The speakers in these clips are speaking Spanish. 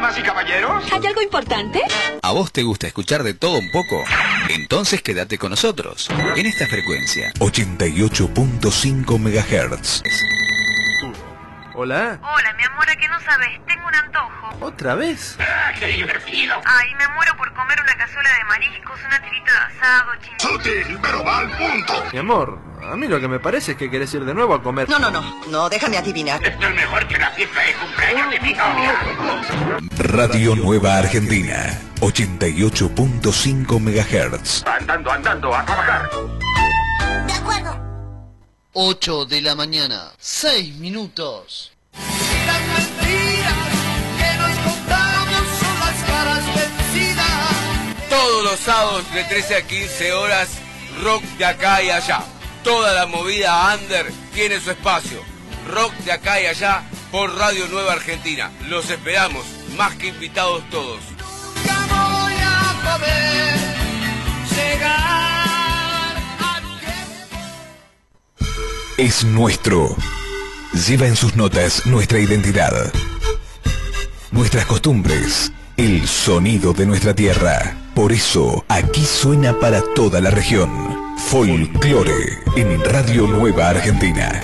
Damas y caballeros. ¿Hay algo importante? ¿A vos te gusta escuchar de todo un poco? Entonces quédate con nosotros en esta frecuencia 88.5 MHz. ¿Hola? Hola, mi amor, ¿a qué no sabes? Tengo un antojo. ¿Otra vez? ¡Qué divertido! Ay, me muero por comer una cazuela de mariscos, una tirita de asado, Sutil, pero va al punto. Mi amor, a mí lo que me parece es que querés ir de nuevo a comer. No, déjame adivinar. Esto es mejor que la fiesta de cumpleaños de mi novia. Radio Nueva Argentina 88.5 MHz. Andando, a trabajar. De acuerdo. 8 de la mañana, 6 minutos. Las mentiras que nos contamos son las caras vencidas. Todos los sábados de 13 a 15 horas, rock de acá y allá. Toda la movida under tiene su espacio. Rock de acá y allá por Radio Nueva Argentina. Los esperamos, más que invitados todos. Nunca voy a poder llegar a Es nuestro. Lleva en sus notas nuestra identidad, nuestras costumbres, el sonido de nuestra tierra. Por eso, aquí suena para toda la región. Folclore en Radio Nueva Argentina.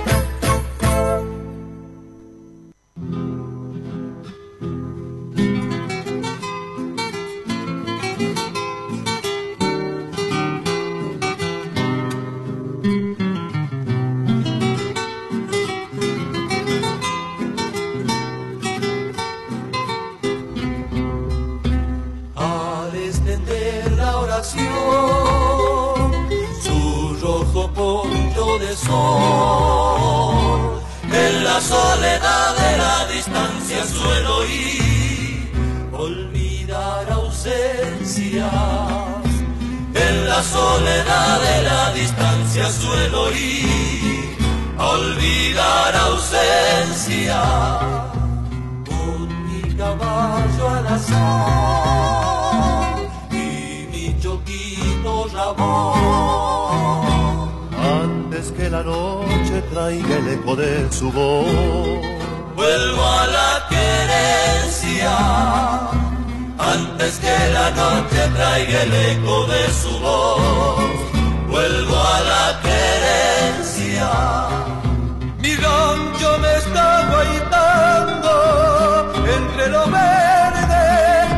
Al extender la oración, su rojo poncho de sol, en la soledad de la distancia suelo ir, olvidar ausencias. En la soledad de la distancia suelo ir, olvidar ausencias. Con mi caballo al azar y mi choquito rabón, antes que la noche traiga el eco de su voz, vuelvo a la querencia. Antes que la noche traiga el eco de su voz, vuelvo a la querencia. Mi rancho me está guaitando entre los verdes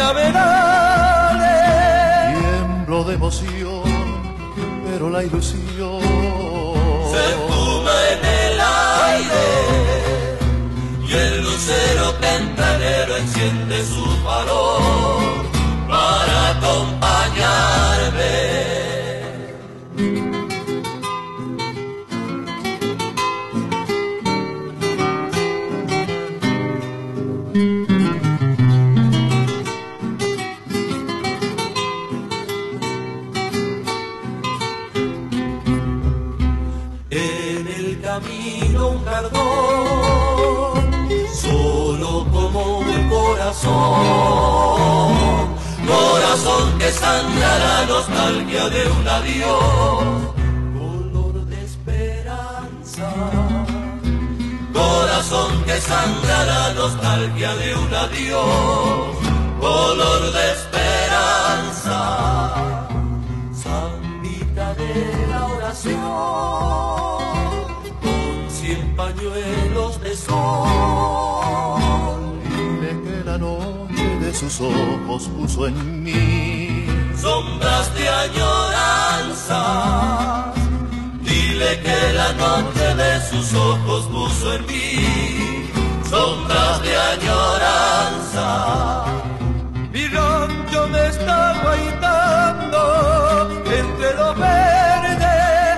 cañaverales. Tiemblo de emoción, pero la ilusión se fuma en el aire, y el lucero tempranero enciende su farol para acompañarme. En el camino un cardón, solo como un corazón, corazón que sangra la nostalgia de un adiós, color de esperanza, corazón que sangra la nostalgia de un adiós, color de esperanza, zambita de la oración, con 100 pañuelos de sol. Dile que la noche de sus ojos puso en mí sombras de añoranza. Dile que la noche de sus ojos puso en mí sombras de añoranza. Mi rancho me está guaitando entre los verdes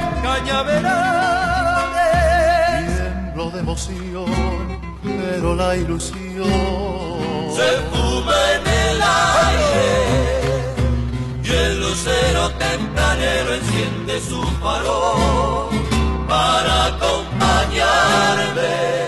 cañaverales. Tiemblo de emoción, pero la ilusión se fuma en el aire, y el lucero tempranero enciende su farol para acompañarme.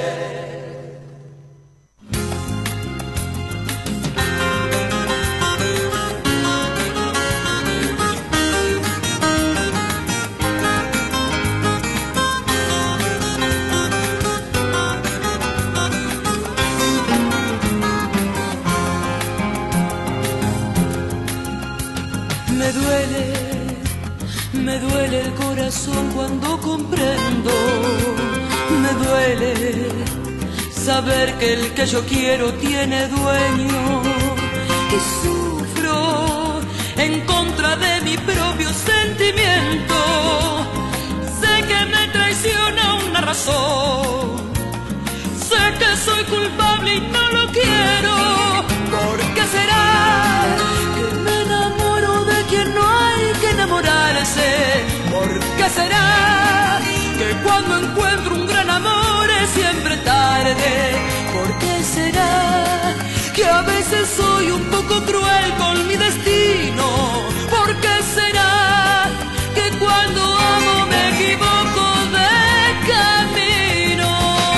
Me duele el corazón cuando comprendo, me duele saber que el que yo quiero tiene dueño, y sufro en contra de mi propio sentimiento. Sé que me traiciona una razón, sé que soy culpable y no lo quiero. ¿Por qué será que me enamoro de quien no hay que enamorarse? ¿Por qué será que cuando encuentro un gran amor es siempre tarde? ¿Por qué será que a veces soy un poco cruel con mi destino? ¿Por qué será que cuando amo me equivoco de camino?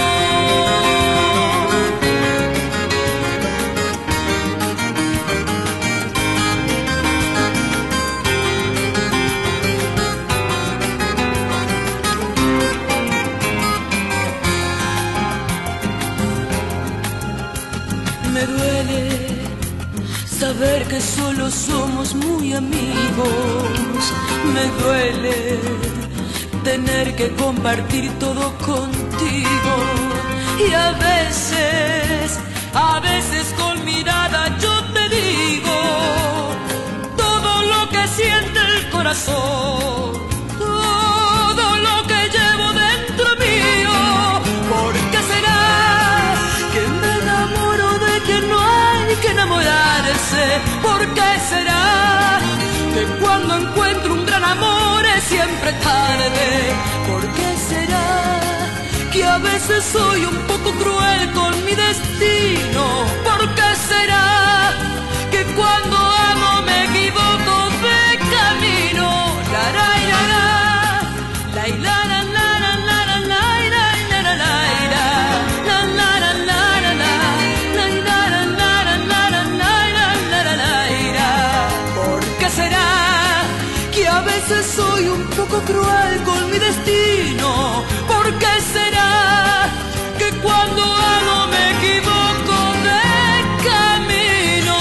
Me duele saber que solo somos muy amigos. Me duele tener que compartir todo contigo. Y a veces con mirada yo te digo todo lo que siente el corazón, todo lo que llevo dentro mío. ¿Por qué será que me enamoro de quien no hay que enamorarse? ¿Por qué será que cuando encuentro un gran amor es siempre tarde? ¿Por qué será que a veces soy un poco cruel con mi destino? ¿Por qué será que cuando amo me equivoco de camino? La la la la la la la la la la la. ¿Por qué será que a veces soy un poco cruel con mi destino? ¿Por qué será que cuando amo me equivoco de camino?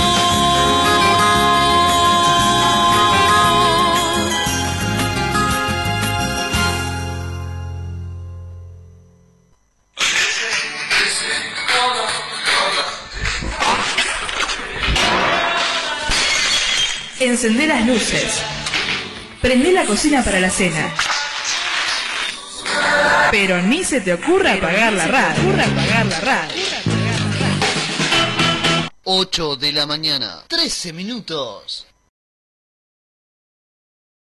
Encendé las luces. Prendé la cocina para la cena. Pero ni se te ocurra apagar la radio. 8 de la mañana, 13 minutos.